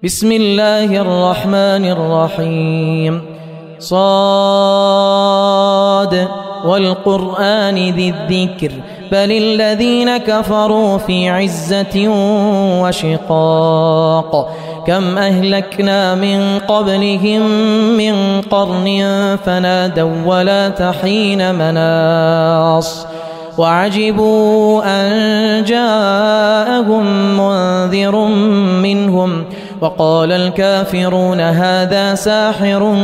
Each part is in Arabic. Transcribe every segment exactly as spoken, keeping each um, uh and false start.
بسم الله الرحمن الرحيم. صاد والقرآن ذي الذكر بل الذين كفروا في عزة وشقاق. كم أهلكنا من قبلهم من قرن فنادوا ولا تحين مناص وعجبوا أن جاءهم منذر منهم وقال الكافرون هذا ساحر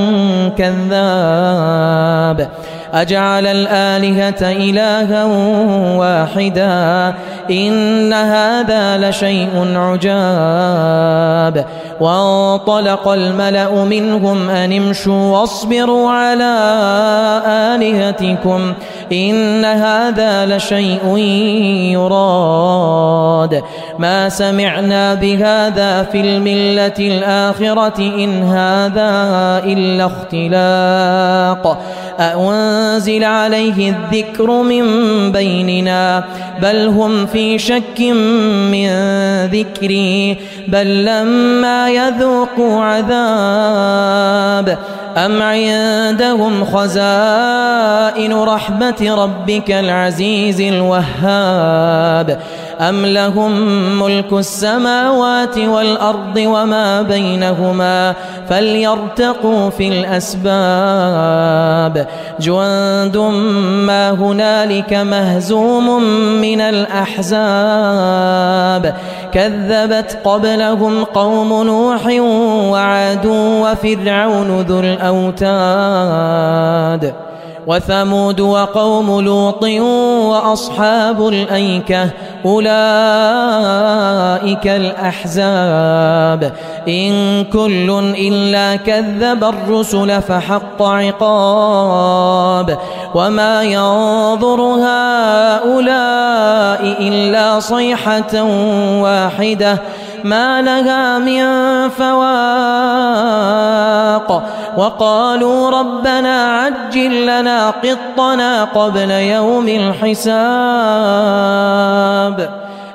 كذاب. أجعل الآلهة إلها واحدا إن هذا لشيء عجاب. وانطلق الملأ منهم أن امشوا واصبروا على آلهتكم إن هذا لشيء يراد. ما سمعنا بهذا في الملة الآخرة إن هذا إلا اختلاق. أأنزل عليه الذكر من بيننا بل هم في شك من ذكري بل لما يذوقوا عذاب. أم عندهم خزائن رحمة ربك العزيز الوهاب أم لهم ملك السماوات والأرض وما بينهما فليرتقوا في الأسباب. جند ما هنالك مهزوم من الأحزاب كذبت قبلهم قوم نوح وعاد وفرعون ذو الأوتاد وثمود وقوم لوط وأصحاب الأيكة أولئك الأحزاب. إن كل إلا كذب الرسل فحق عقاب. وما ينظر هؤلاء إلا صيحة واحدة ما لها من فواق. وقالوا ربنا عجل لنا قطنا قبل يوم الحساب.